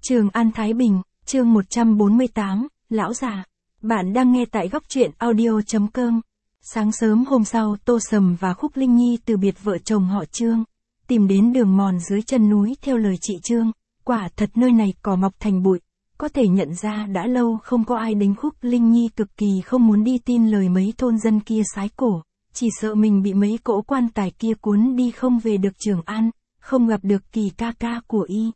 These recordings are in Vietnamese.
Trường An Thái Bình, chương 148, Lão già. Bạn đang nghe tại góc truyện audio.com. Sáng sớm hôm sau, Tô Sầm và Khúc Linh Nhi từ biệt vợ chồng họ Trương, tìm đến đường mòn dưới chân núi theo lời chị Trương. Quả thật nơi này cỏ mọc thành bụi, có thể nhận ra đã lâu không có ai đến. Khúc Linh Nhi cực kỳ không muốn đi tin lời mấy thôn dân kia sái cổ, chỉ sợ mình bị mấy cỗ quan tài kia cuốn đi không về được Trường An, không gặp được Kỳ ca ca của y.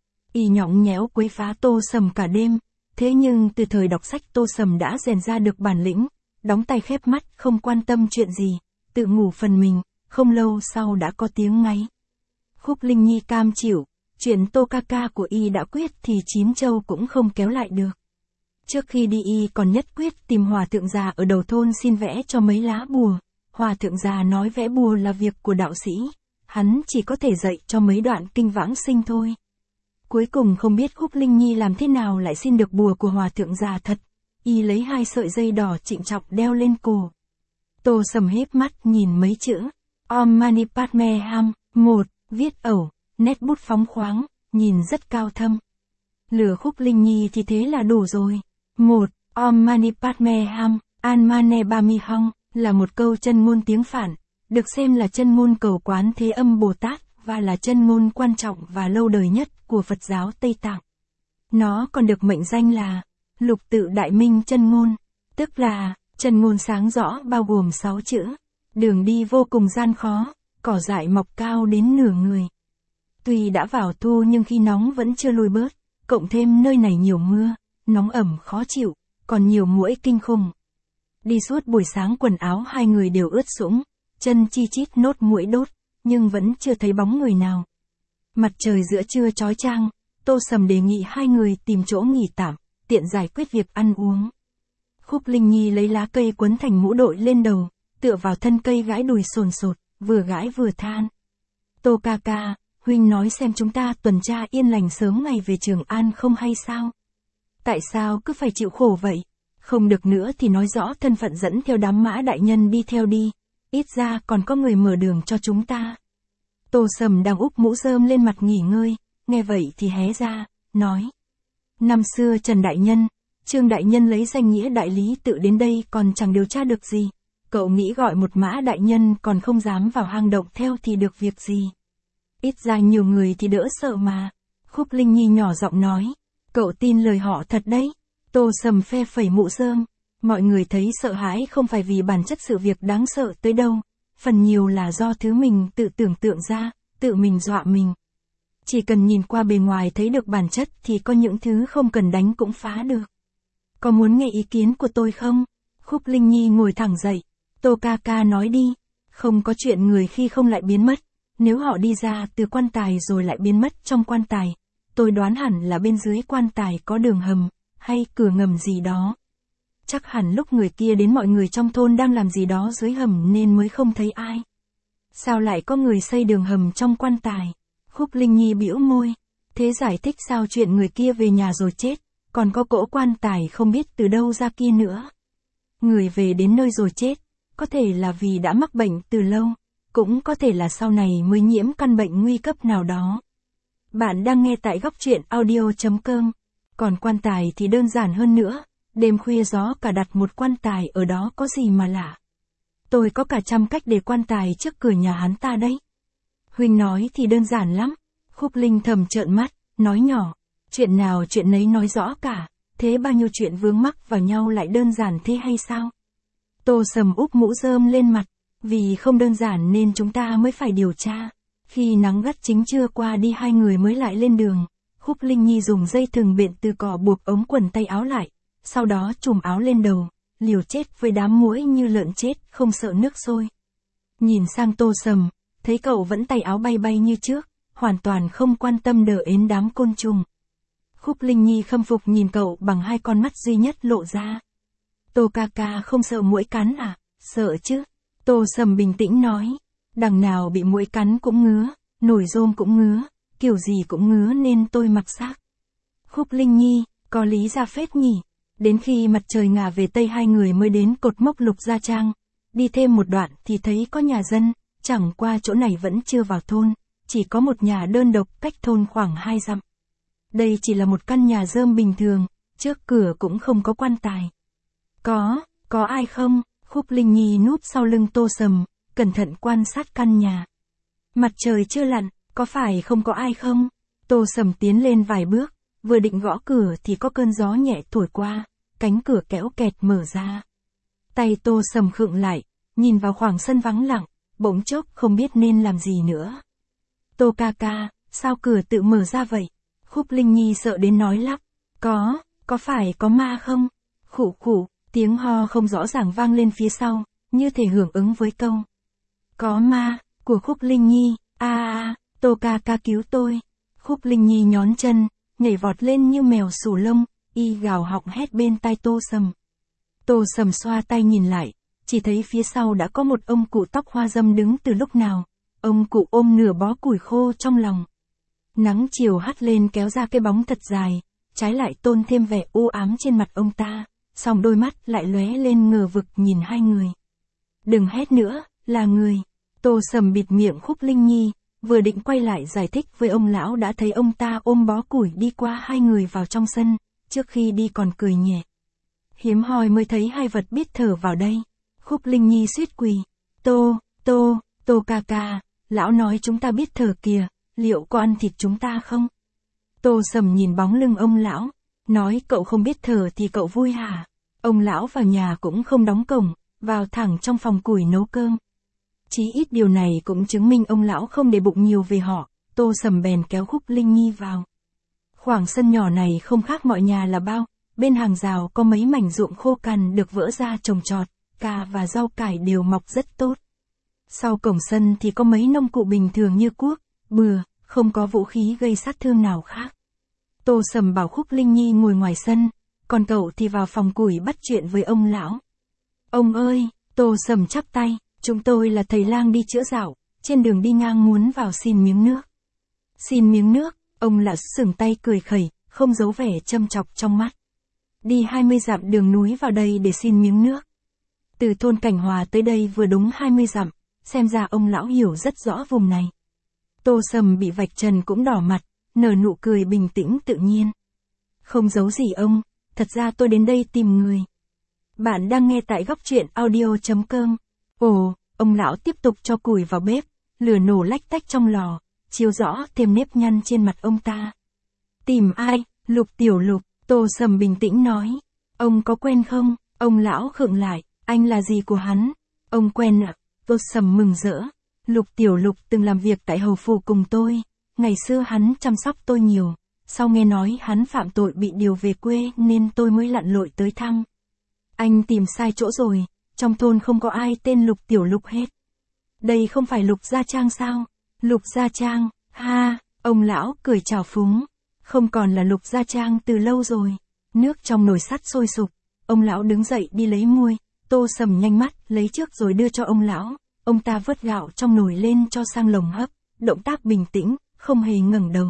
Y nhõng nhẽo quấy phá Tô Sầm cả đêm, thế nhưng từ thời đọc sách Tô Sầm đã rèn ra được bản lĩnh, đóng tay khép mắt không quan tâm chuyện gì, tự ngủ phần mình, không lâu sau đã có tiếng ngáy. Khúc Linh Nhi cam chịu, chuyện Tô ca ca của y đã quyết thì chín châu cũng không kéo lại được. Trước khi đi y còn nhất quyết tìm hòa thượng già ở đầu thôn xin vẽ cho mấy lá bùa. Hòa thượng già nói vẽ bùa là việc của đạo sĩ, hắn chỉ có thể dạy cho mấy đoạn kinh vãng sinh thôi. Cuối cùng không biết Khúc Linh Nhi làm thế nào lại xin được bùa của hòa thượng già thật, y lấy 2 sợi dây đỏ trịnh trọng đeo lên cổ. Tô Sầm híp mắt nhìn mấy chữ, Om Mani Padme Hum, 1, viết ẩu, nét bút phóng khoáng, nhìn rất cao thâm. Lừa Khúc Linh Nhi thì thế là đủ rồi. 1. Om Mani Padme Hum, An Mane Bami Hong, là một câu chân ngôn tiếng Phạn, được xem là chân ngôn cầu Quán Thế Âm Bồ Tát, và là chân ngôn quan trọng và lâu đời nhất của Phật giáo Tây Tạng. Nó còn được mệnh danh là Lục Tự Đại Minh chân ngôn, tức là chân ngôn sáng rõ bao gồm 6 chữ. Đường đi vô cùng gian khó, cỏ dại mọc cao đến nửa người. Tuy đã vào thu nhưng khi nóng vẫn chưa lùi bớt, cộng thêm nơi này nhiều mưa, nóng ẩm khó chịu, còn nhiều muỗi kinh khủng. Đi suốt buổi sáng quần áo hai người đều ướt sũng, chân chi chít nốt muỗi đốt, nhưng vẫn chưa thấy bóng người nào. Mặt trời giữa trưa chói chang, Tô Sầm đề nghị hai người tìm chỗ nghỉ tạm, tiện giải quyết việc ăn uống. Khúc Linh Nhi lấy lá cây quấn thành mũ đội lên đầu, tựa vào thân cây gãi đùi sồn sột, vừa gãi vừa than. Tô ca ca, huynh nói xem chúng ta tuần tra yên lành sớm ngày về Trường An không hay sao? Tại sao cứ phải chịu khổ vậy? Không được nữa thì nói rõ thân phận dẫn theo đám Mã đại nhân đi theo đi, ít ra còn có người mở đường cho chúng ta. Tô Sầm đang úp mũ rơm lên mặt nghỉ ngơi, nghe vậy thì hé ra, nói. Năm xưa Trần đại nhân, Trương đại nhân lấy danh nghĩa đại lý tự đến đây còn chẳng điều tra được gì. Cậu nghĩ gọi một Mã đại nhân còn không dám vào hang động theo thì được việc gì. Ít ra nhiều người thì đỡ sợ mà. Khúc Linh Nhi nhỏ giọng nói. Cậu tin lời họ thật đấy. Tô Sầm phe phẩy mũ rơm. Mọi người thấy sợ hãi không phải vì bản chất sự việc đáng sợ tới đâu. Phần nhiều là do thứ mình tự tưởng tượng ra, tự mình dọa mình. Chỉ cần nhìn qua bề ngoài thấy được bản chất thì có những thứ không cần đánh cũng phá được. Có muốn nghe ý kiến của tôi không? Khúc Linh Nhi ngồi thẳng dậy. Tô ca ca nói đi. Không có chuyện người khi không lại biến mất. Nếu họ đi ra từ quan tài rồi lại biến mất trong quan tài, tôi đoán hẳn là bên dưới quan tài có đường hầm, hay cửa ngầm gì đó. Chắc hẳn lúc người kia đến mọi người trong thôn đang làm gì đó dưới hầm nên mới không thấy ai. Sao lại có người xây đường hầm trong quan tài? Khúc Linh Nhi bĩu môi. Thế giải thích sao chuyện người kia về nhà rồi chết, còn có cỗ quan tài không biết từ đâu ra kia nữa. Người về đến nơi rồi chết, có thể là vì đã mắc bệnh từ lâu, cũng có thể là sau này mới nhiễm căn bệnh nguy cấp nào đó. Bạn đang nghe tại góc truyện audio.com. Còn quan tài thì đơn giản hơn nữa. Đêm khuya gió cả đặt một quan tài ở đó có gì mà lạ. Tôi có cả trăm cách để quan tài trước cửa nhà hắn ta đấy. Huynh nói thì đơn giản lắm. Khúc Linh thầm trợn mắt, nói nhỏ. Chuyện nào chuyện nấy nói rõ cả. Thế bao nhiêu chuyện vướng mắc vào nhau lại đơn giản thế hay sao? Tô Sầm úp mũ rơm lên mặt. Vì không đơn giản nên chúng ta mới phải điều tra. Khi nắng gắt chính trưa qua đi hai người mới lại lên đường. Khúc Linh Nhi dùng dây thừng bện từ cỏ buộc ống quần tay áo lại. Sau đó trùm áo lên đầu, liều chết với đám muỗi như lợn chết, không sợ nước sôi. Nhìn sang Tô Sầm, thấy cậu vẫn tay áo bay bay như trước, hoàn toàn không quan tâm đờ ến đám côn trùng. Khúc Linh Nhi khâm phục nhìn cậu bằng 2 con mắt duy nhất lộ ra. Tô ca ca không sợ muỗi cắn à? Sợ chứ. Tô Sầm bình tĩnh nói. Đằng nào bị muỗi cắn cũng ngứa, nổi rôm cũng ngứa, kiểu gì cũng ngứa nên tôi mặc xác. Khúc Linh Nhi, có lý ra phết nhỉ. Đến khi mặt trời ngả về tây hai người mới đến cột mốc Lục Gia Trang. Đi thêm một đoạn thì thấy có nhà dân, chẳng qua chỗ này vẫn chưa vào thôn, chỉ có một nhà đơn độc cách thôn khoảng 2 dặm. Đây chỉ là một căn nhà rơm bình thường, trước cửa cũng không có quan tài. Có ai không? Khúc Linh Nhi núp sau lưng Tô Sầm, cẩn thận quan sát căn nhà. Mặt trời chưa lặn, có phải không có ai không? Tô Sầm tiến lên vài bước, vừa định gõ cửa thì có cơn gió nhẹ thổi qua, cánh cửa kéo kẹt mở ra. Tay Tô Sầm khựng lại, nhìn vào khoảng sân vắng lặng, bỗng chốc không biết nên làm gì nữa. Tô ca ca, sao cửa tự mở ra vậy? Khúc Linh Nhi sợ đến nói lắp. Có phải có ma không? Khụ khụ, tiếng ho không rõ ràng vang lên phía sau, như thể hưởng ứng với câu. Có ma, của Khúc Linh Nhi, Tô ca ca cứu tôi. Khúc Linh Nhi nhón chân, nhảy vọt lên như mèo sù lông, y gào họng hét bên tai Tô Sầm. Tô Sầm xoa tay nhìn lại, chỉ thấy phía sau đã có một ông cụ tóc hoa râm đứng từ lúc nào. Ông cụ ôm nửa bó củi khô trong lòng. Nắng chiều hắt lên kéo ra cái bóng thật dài, trái lại tôn thêm vẻ u ám trên mặt ông ta, song đôi mắt lại lóe lên ngờ vực nhìn hai người. Đừng hét nữa, là người. Tô Sầm bịt miệng Khúc Linh Nhi, vừa định quay lại giải thích với ông lão đã thấy ông ta ôm bó củi đi qua hai người vào trong sân, trước khi đi còn cười nhẹ. Hiếm hoi mới thấy hai vật biết thở vào đây. Khúc Linh Nhi suýt quỳ. Tô ca ca, lão nói chúng ta biết thở kìa, liệu có ăn thịt chúng ta không? Tô Sầm nhìn bóng lưng ông lão, nói cậu không biết thở thì cậu vui hả? Ông lão vào nhà cũng không đóng cổng, vào thẳng trong phòng củi nấu cơm. Chí ít điều này cũng chứng minh ông lão không để bụng nhiều về họ. Tô Sầm bèn kéo Khúc Linh Nhi vào. Khoảng sân nhỏ này không khác mọi nhà là bao, bên hàng rào có mấy mảnh ruộng khô cằn được vỡ ra trồng trọt, cà và rau cải đều mọc rất tốt. Sau cổng sân thì có mấy nông cụ bình thường như cuốc, bừa, không có vũ khí gây sát thương nào khác. Tô Sầm bảo Khúc Linh Nhi ngồi ngoài sân, còn cậu thì vào phòng củi bắt chuyện với ông lão. Ông ơi, Tô Sầm chắp tay, chúng tôi là thầy lang đi chữa dạo, trên đường đi ngang muốn vào xin miếng nước. Xin miếng nước, ông lão sừng tay cười khẩy, không giấu vẻ châm chọc trong mắt. Đi 20 dặm đường núi vào đây để xin miếng nước. Từ thôn Cảnh Hòa tới đây vừa đúng 20 dặm, xem ra ông lão hiểu rất rõ vùng này. Tô Sầm bị vạch trần cũng đỏ mặt, nở nụ cười bình tĩnh tự nhiên. Không giấu gì ông, thật ra tôi đến đây tìm người. Bạn đang nghe tại góc truyện audio.com. Ồ, ông lão tiếp tục cho củi vào bếp, lửa nổ lách tách trong lò, chiếu rõ thêm nếp nhăn trên mặt ông ta. Tìm ai? Lục Tiểu Lục, Tô Sầm bình tĩnh nói. Ông có quen không? Ông lão khựng lại, anh là gì của hắn? Ông quen ạ. Tô Sầm mừng rỡ. Lục Tiểu Lục từng làm việc tại hầu phủ cùng tôi, ngày xưa hắn chăm sóc tôi nhiều, sau nghe nói hắn phạm tội bị điều về quê nên tôi mới lặn lội tới thăm. Anh tìm sai chỗ rồi, trong thôn không có ai tên Lục Tiểu Lục hết. Đây không phải Lục Gia Trang sao? Lục Gia Trang, ha, ông lão cười trào phúng. Không còn là Lục Gia Trang từ lâu rồi. Nước trong nồi sắt sôi sục, ông lão đứng dậy đi lấy muôi. Tô Sầm nhanh mắt lấy trước rồi đưa cho ông lão. Ông ta vớt gạo trong nồi lên cho sang lồng hấp, động tác bình tĩnh, không hề ngẩng đầu.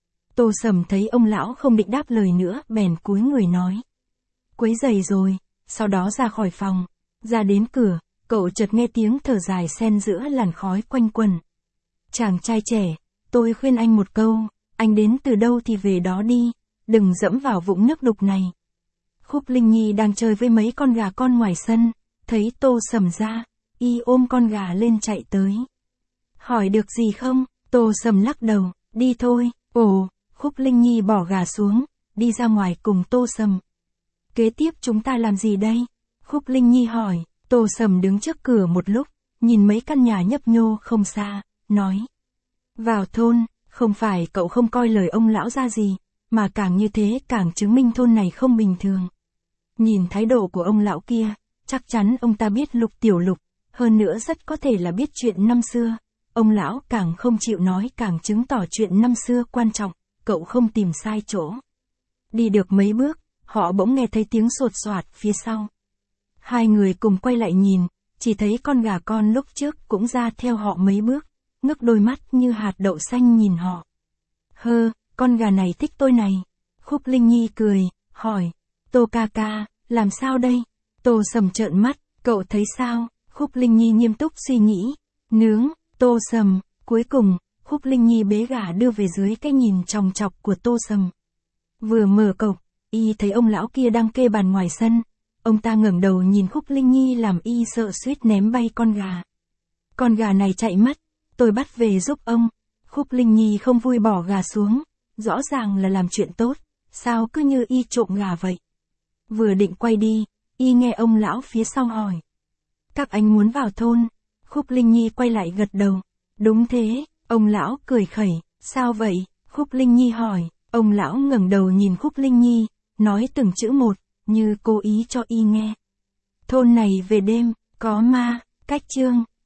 Tô Sầm thấy ông lão không định đáp lời nữa, bèn cúi người nói. Quấy rầy rồi, sau đó ra khỏi phòng. Ra đến cửa, cậu chợt nghe tiếng thở dài xen giữa làn khói quanh quẩn. Chàng trai trẻ, tôi khuyên anh một câu, anh đến từ đâu thì về đó đi, đừng dẫm vào vũng nước đục này. Khúc Linh Nhi đang chơi với mấy con gà con ngoài sân, thấy Tô Sầm ra, y ôm con gà lên chạy tới. Hỏi được gì không? Tô Sầm lắc đầu, đi thôi. Ồ, Khúc Linh Nhi bỏ gà xuống, đi ra ngoài cùng Tô Sầm. Kế tiếp chúng ta làm gì đây? Khúc Linh Nhi hỏi. Tô Sầm đứng trước cửa một lúc, nhìn mấy căn nhà nhấp nhô không xa, nói. Vào thôn, không phải cậu không coi lời ông lão ra gì, mà càng như thế càng chứng minh thôn này không bình thường. Nhìn thái độ của ông lão kia, chắc chắn ông ta biết Lục Tiểu Lục, hơn nữa rất có thể là biết chuyện năm xưa. Ông lão càng không chịu nói càng chứng tỏ chuyện năm xưa quan trọng, cậu không tìm sai chỗ. Đi được mấy bước, họ bỗng nghe thấy tiếng sột soạt phía sau. Hai người cùng quay lại nhìn, chỉ thấy con gà con lúc trước cũng ra theo họ mấy bước, ngước đôi mắt như hạt đậu xanh nhìn họ. Hơ, con gà này thích tôi này. Khúc Linh Nhi cười, hỏi, Tô ca ca, làm sao đây? Tô Sầm trợn mắt, cậu thấy sao? Khúc Linh Nhi nghiêm túc suy nghĩ, nướng. Tô Sầm, cuối cùng, Khúc Linh Nhi bế gà đưa về dưới cái nhìn chòng chọc của Tô Sầm. Vừa mở cổng, y thấy ông lão kia đang kê bàn ngoài sân. Ông ta ngẩng đầu nhìn Khúc Linh Nhi làm y sợ suýt ném bay con gà. Con gà này chạy mất, tôi bắt về giúp ông. Khúc Linh Nhi không vui bỏ gà xuống, rõ ràng là làm chuyện tốt, sao cứ như y trộm gà vậy. Vừa định quay đi, y nghe ông lão phía sau hỏi. Các anh muốn vào thôn? Khúc Linh Nhi quay lại gật đầu. Đúng thế, ông lão cười khẩy. Sao vậy? Khúc Linh Nhi hỏi. Ông lão ngẩng đầu nhìn Khúc Linh Nhi, nói từng chữ một, như cố ý cho y nghe. Thôn này về đêm, có ma. Cách chương